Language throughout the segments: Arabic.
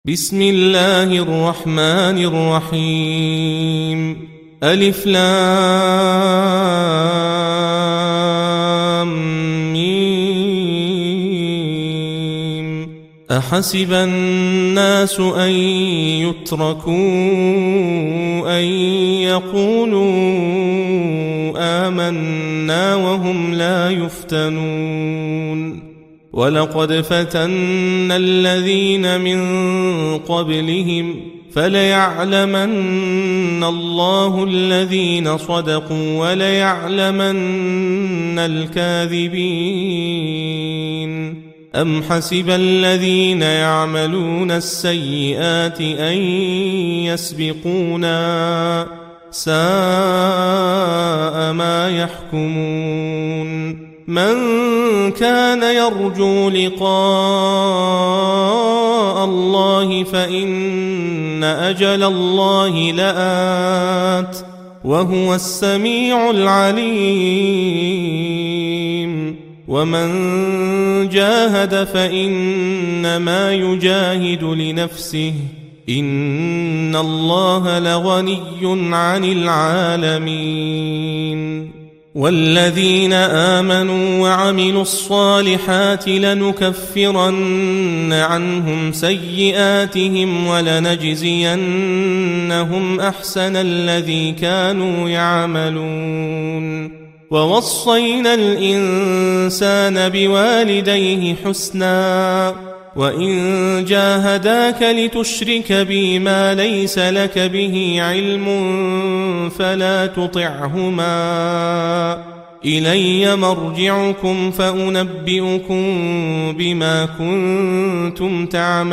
بسم الله الرحمن الرحيم ألف لام ميم أحسب الناس أن يتركوا أن يقولوا آمنا وهم لا يفتنون ولقد فتنا الذين من قبلهم فليعلمن الله الذين صدقوا وليعلمن الكاذبين أم حسب الذين يعملون السيئات أن يسبقونا ساء ما يحكمون من كان يرجو لقاء الله فإن أجل الله لآت وهو السميع العليم ومن جاهد فإنما يجاهد لنفسه إن الله لغني عن العالمين والذين آمنوا وعملوا الصالحات لنكفرن عنهم سيئاتهم ولنجزينهم أحسن الذي كانوا يعملون ووصينا الإنسان بوالديه حسنا وإن جاهداك لتشرك بي ما ليس لك به علم فلا تطعهما إلي مرجعكم فأنبئكم بما كنتم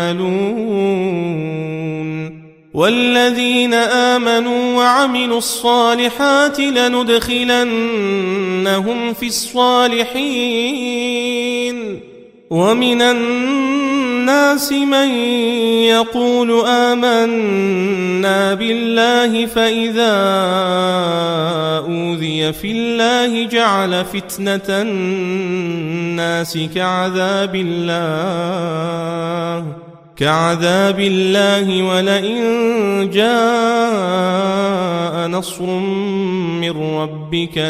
تعملون والذين آمنوا وعملوا الصالحات لندخلنهم في الصالحين ومن الناس من يقول آمنا بالله فإذا أوذي في الله جعل فتنة الناس كعذاب الله ولئن جاء نصر من ربك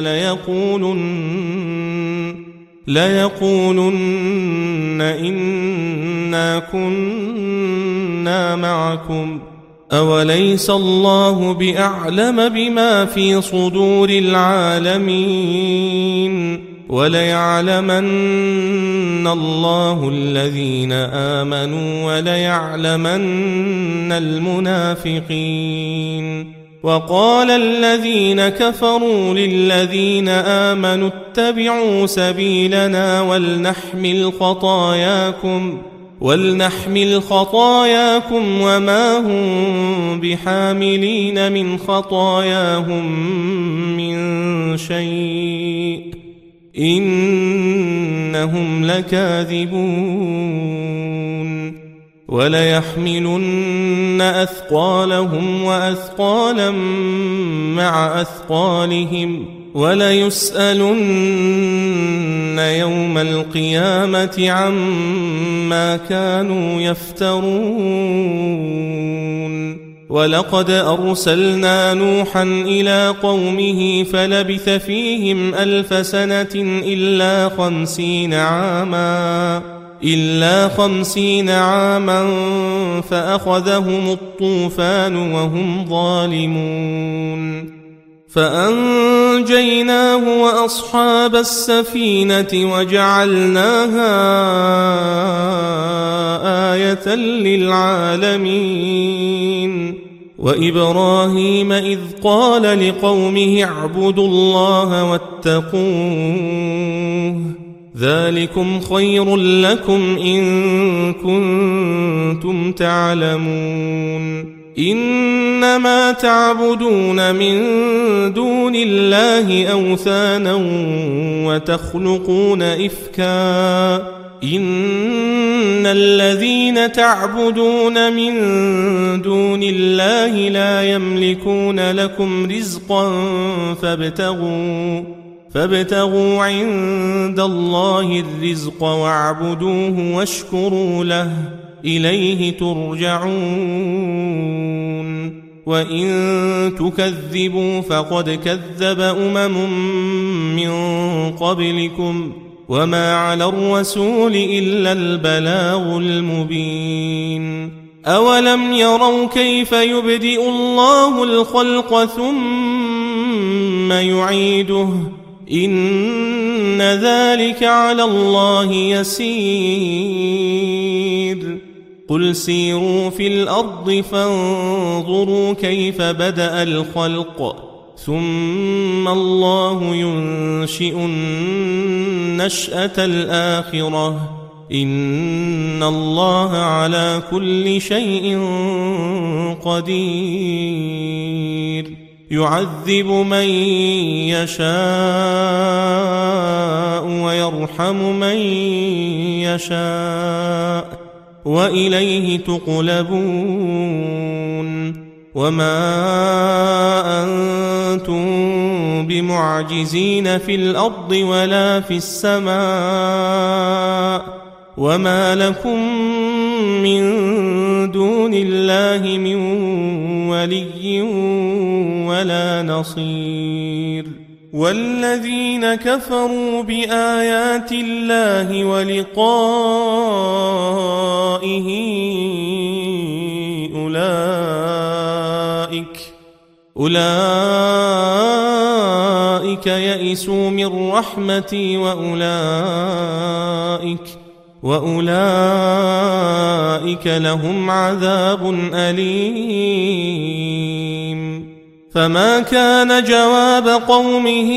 ليقولن إنا كنا معكم أوليس الله بأعلم بما في صدور العالمين وليعلمن الله الذين آمنوا وليعلمن المنافقين وقال الذين كفروا للذين آمنوا اتبعوا سبيلنا ولنحمل خطاياكم وما هم بحاملين من خطاياهم من شيء إنهم لكاذبون وليحملن أثقالهم وأثقالا مع أثقالهم وليسألن يوم القيامة عما كانوا يفترون ولقد أرسلنا نوحا إلى قومه فلبث فيهم 1000 سنة إلا 50 عاما فأخذهم الطوفان وهم ظالمون فأنجيناه وأصحاب السفينة وجعلناها آية للعالمين وإبراهيم إذ قال لقومه اعبدوا الله واتقوه ذلكم خير لكم إن كنتم تعلمون إنما تعبدون من دون الله أوثانا وتخلقون إفكا إن الذين تعبدون من دون الله لا يملكون لكم رزقا فابتغوا عند الله الرزق واعبدوه واشكروا له إليه ترجعون وإن تكذبوا فقد كذب من قبلكم وما على الرسول إلا البلاغ المبين أولم يروا كيف يبدئ الله الخلق ثم يعيده إن ذلك على الله يسير قل سيروا في الأرض فانظروا كيف بدأ الخلق ثم الله ينشئ النشأة الآخرة إن الله على كل شيء قدير يعذب من يشاء ويرحم من يشاء وإليه تقلبون وما أنتم بمعجزين في الأرض ولا في السماء وما لكم من دون الله من ولي ولا نصير والذين كفروا بآيات الله ولقائه أولئك يئسوا من رحمتي وأولئك لهم عذاب أليم فما كان جواب قومه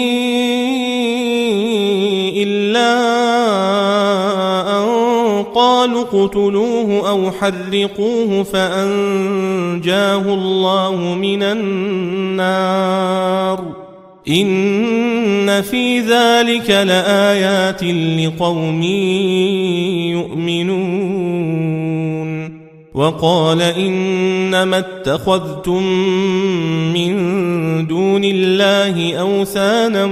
إلا أن قالوا اقتلوه أو حرقوه فأنجاه الله من النار إن في ذلك لآيات لقوم يؤمنون وقال إنما اتخذتم من دون الله أوثانا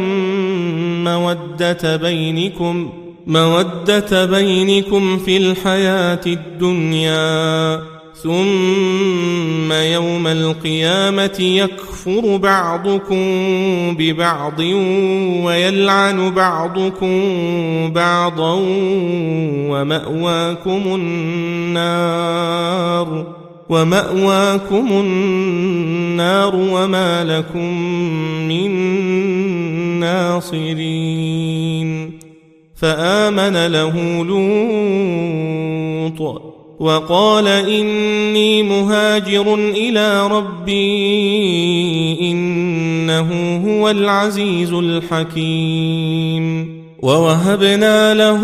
مودة بينكم في الحياة الدنيا ثم يوم القيامة يكفر بعضكم ببعض ويلعن بعضكم بعضا ومأواكم النار وما لكم من ناصرين فآمن له لوط وقال إني مهاجر إلى ربي إنه هو العزيز الحكيم ووهبنا له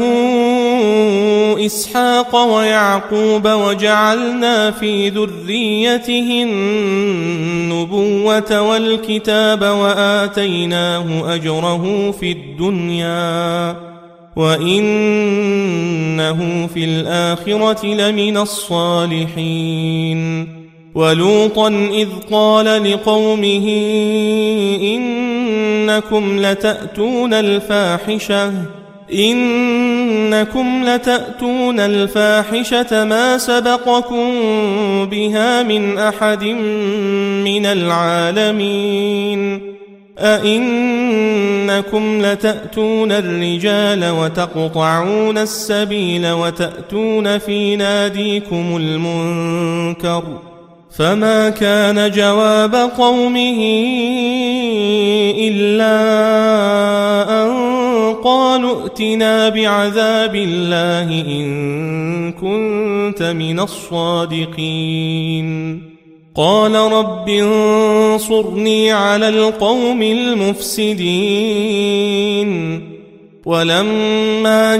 إسحاق ويعقوب وجعلنا في ذريته النبوة والكتاب وآتيناه أجره في الدنيا وإنه في الآخرة لمن الصالحين ولوطا إذ قال لقومه إنكم لتأتون الفاحشة ما سبقكم بها من أحد من العالمين أئنكم لتأتون الرجال وتقطعون السبيل وتأتون في ناديكم المنكر فما كان جواب قومه إلا أن قالوا ائتنا بعذاب الله إن كنت من الصادقين قال رب انصرني على القوم المفسدين ولما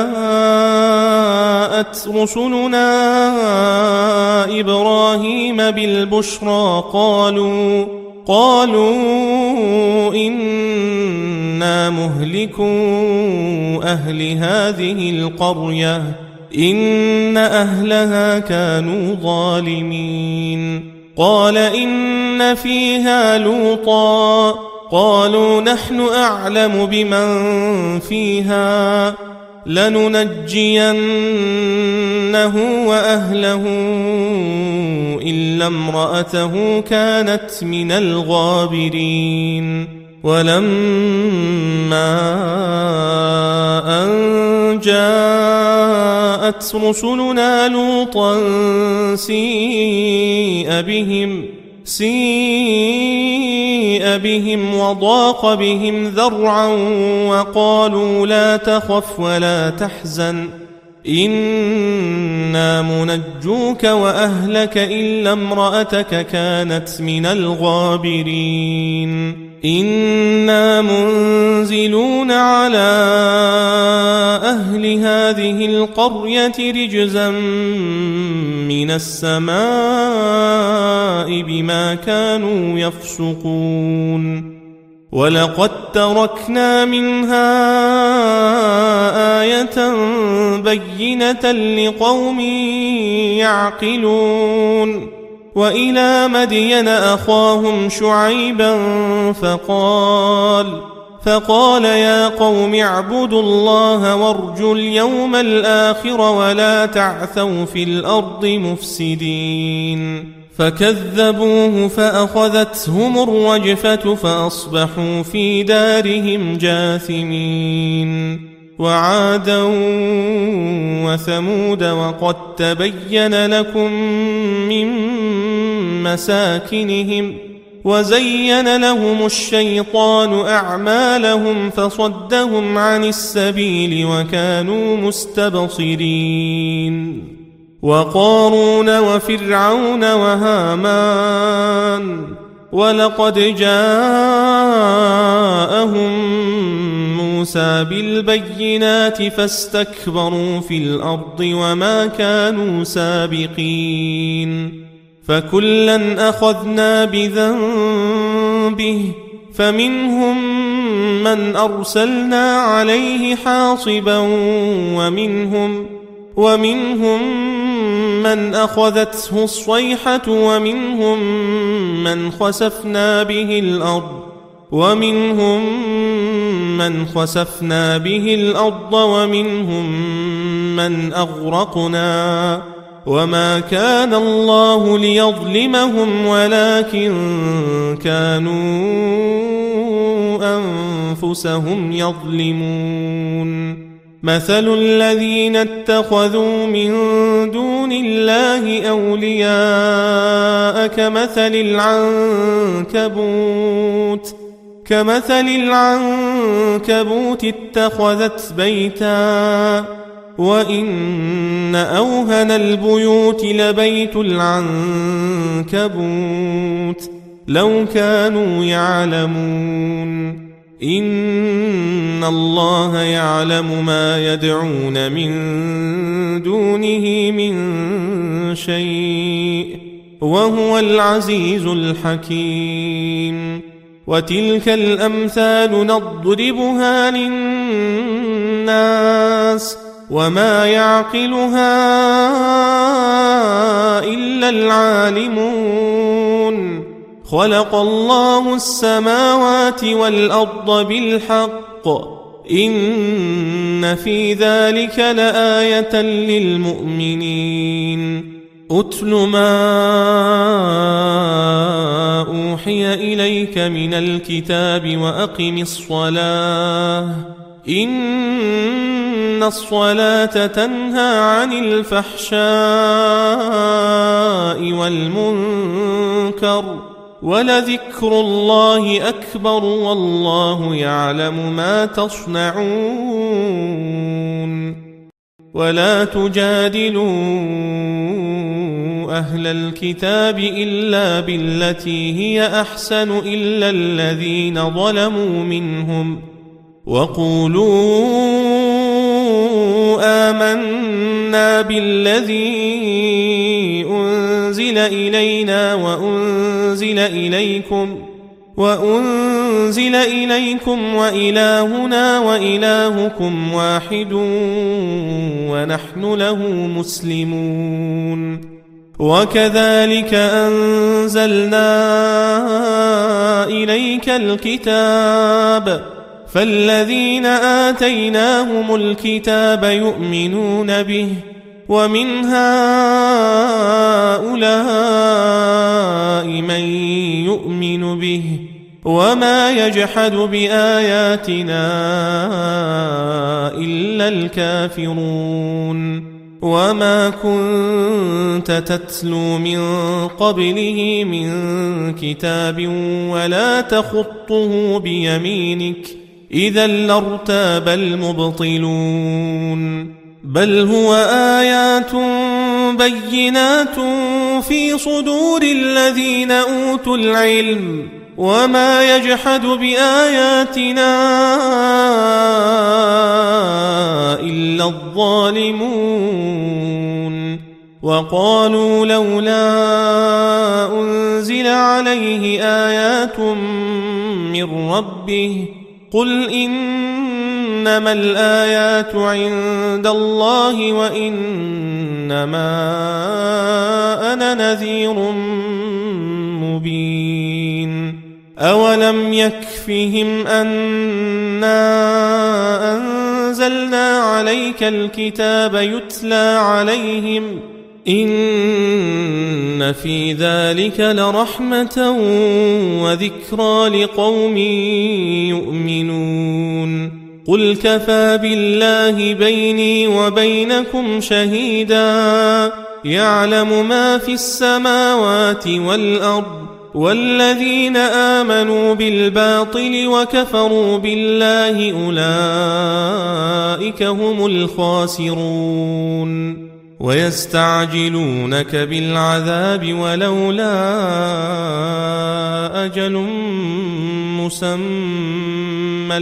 جاءت رسلنا إبراهيم بالبشرى قالوا إنا مهلكو أهل هذه القرية إن أهلها كانوا ظالمين قال إن فيها لوطا قالوا نحن أعلم بمن فيها لننجينه وأهله إلا امرأته كانت من الغابرين. ولما أن جاءت رسلنا لوطا سيء بهم وضاق بهم ذرعا وقالوا لا تخف ولا تحزن إنا منجوك وأهلك إلا امرأتك كانت من الغابرين. إنا منزلون على أهل هذه القرية رجزا من السماء بما كانوا يفسقون. ولقد تركنا منها آية بينة لقوم يعقلون. وإلى مدين أخاهم شعيبا فقال يا قوم اعبدوا الله وارجوا اليوم الآخر ولا تعثوا في الأرض مفسدين. فكذبوه فأخذتهم الرجفة فأصبحوا في دارهم جاثمين. وعادا وثمود وقد تبين لكم من مساكنهم وزين لهم الشيطان أعمالهم فصدهم عن السبيل وكانوا مستبصرين. وقارون وفرعون وهامان ولقد جاءهم موسى بالبينات فاستكبروا في الأرض وما كانوا سابقين. فكلا أخذنا بذنبه فمنهم من أرسلنا عليه حاصبا ومنهم من أخذته الصيحة ومنهم من خسفنا به الأرض ومنهم من أغرقنا وما كان الله ليظلمهم ولكن كانوا أنفسهم يظلمون. مثل الذين اتخذوا من دون الله أولياء كمثل العنكبوت اتخذت بيتا وإن أوهن البيوت لبيت العنكبوت لو كانوا يعلمون. إن الله يعلم ما يدعون من دونه من شيء وهو العزيز الحكيم. وتلك الأمثال نضربها للناس وما يعقلها إلا العالمون. خلق الله السماوات والأرض بالحق إن في ذلك لآية للمؤمنين. أتل ما أوحي إليك من الكتاب وأقم الصلاة إن الصلاة تنهى عن الفحشاء والمنكر ولذكر الله أكبر والله يعلم ما تصنعون. ولا تجادلوا أهل الكتاب إلا بالتي هي أحسن إلا الذين ظلموا منهم وقولوا آمنا بالذي أنزل إلينا وأنزل إليكم وإلهنا وإلهكم واحد ونحن له مسلمون. وكذلك أنزلنا إليك الكتاب فالذين آتيناهم الكتاب يؤمنون به ومن هؤلاء من يؤمن به وما يجحد بآياتنا إلا الكافرون وما كنت تتلو من قبله من كتاب ولا تخطه بيمينك إذا لارتاب المبطلون بل هو آيات بينات في صدور الذين أوتوا العلم وما يجحد بآياتنا إلا الظالمون وقالوا لولا أنزل عليه آيات من ربه قل إنما الآيات عند الله وإنما أنا نذير مبين أولم يكفهم أنا أنزلنا عليك الكتاب يتلى عليهم إن في ذلك لرحمة وذكرى لقوم يؤمنون قل كفى بالله بيني وبينكم شهيدا يعلم ما في السماوات والأرض والذين آمنوا بالباطل وكفروا بالله أولئك هم الخاسرون ويستعجلونك بالعذاب ولولا أجل مسمى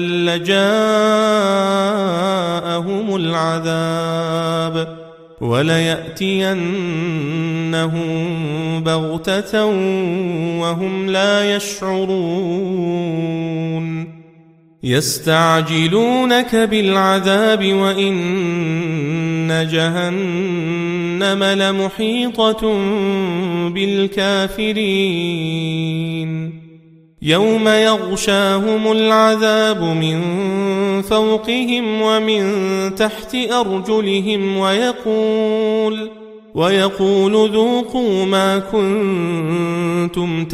لجاءهم العذاب وليأتينهم بغتة وهم لا يشعرون يستعجلونك بالعذاب وإن جهنم لمحيطة بالكافرين يوم يغشاهم العذاب من فوقهم ومن تحت أرجلهم ويقول ذوقوا ما كنتم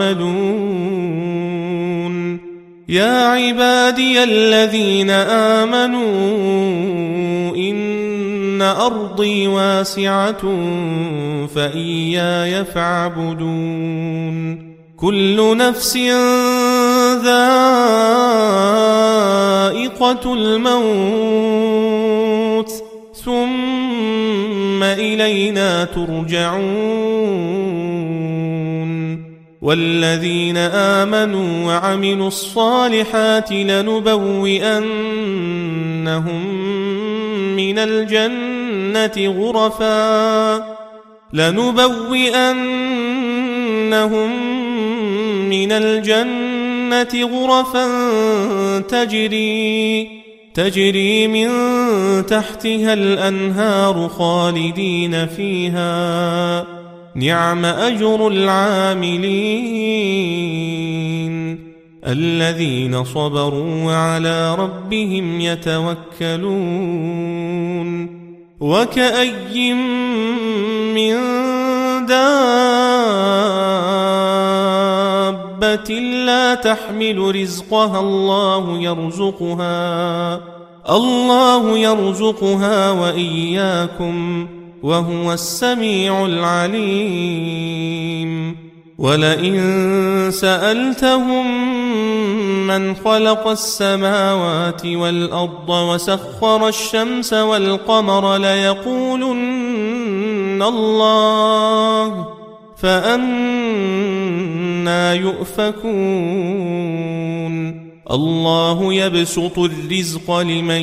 تعملون يا عبادي الذين آمنوا إن أرضي واسعة فإياي فاعبدون كل نفس ذائقة الموت ثم إلينا ترجعون والذين آمنوا وعملوا الصالحات لنبوئنهم من الجنة غرفا تجري من تحتها الأنهار خالدين فيها نعم أجر العاملين الذين صبروا وعلى ربهم يتوكلون وكأي من دابة لا تحمل رزقها الله يرزقها وإياكم وهو السميع العليم ولئن سألتهم من خلق السماوات والأرض وسخر الشمس والقمر ليقولن الله فأنى يؤفكون الله يبسط الرزق لمن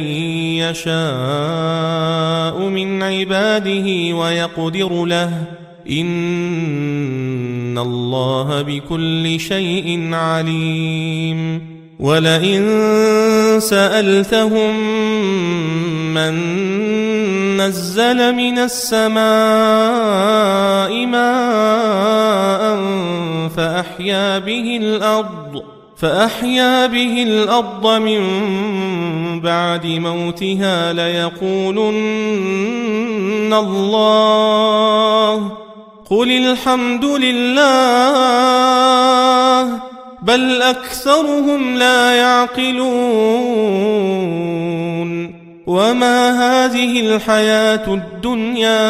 يشاء من عباده ويقدر له إن الله بكل شيء عليم ولئن سألتهم من نزل من السماء ماء فأحيا به الأرض من بعد موتها ليقولن الله قل الحمد لله بل أكثرهم لا يعقلون وما هذه الحياة الدنيا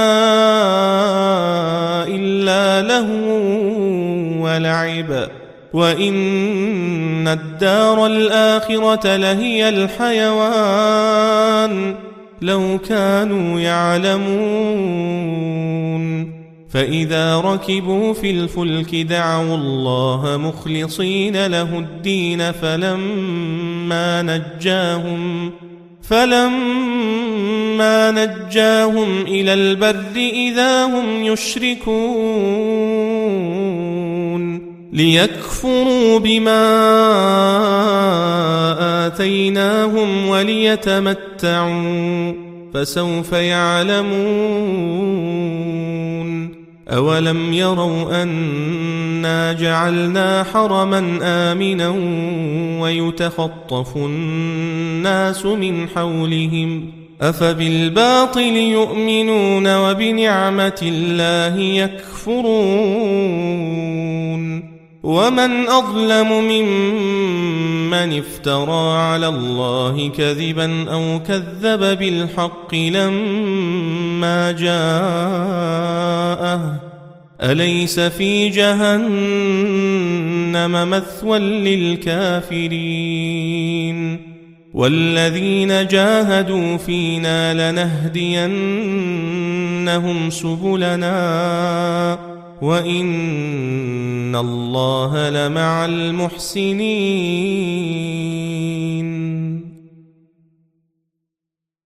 إلا لهو ولعب وإن الدار الآخرة لهي الحيوان لو كانوا يعلمون فإذا ركبوا في الفلك دعوا الله مخلصين له الدين فلما نجاهم إلى البر إذا هم يشركون ليكفروا بما آتيناهم وليتمتعوا فسوف يعلمون أولم يروا أنا جعلنا حرما آمنا ويتخطف الناس من حولهم أفبالباطل يؤمنون وبنعمة الله يكفرون ومن أظلم ممن افترى على الله كذبا أو كذب بالحق لما جاءه أليس في جهنم مثوى للكافرين والذين جاهدوا فينا لنهدينهم سبلنا وإن الله لمع المحسنين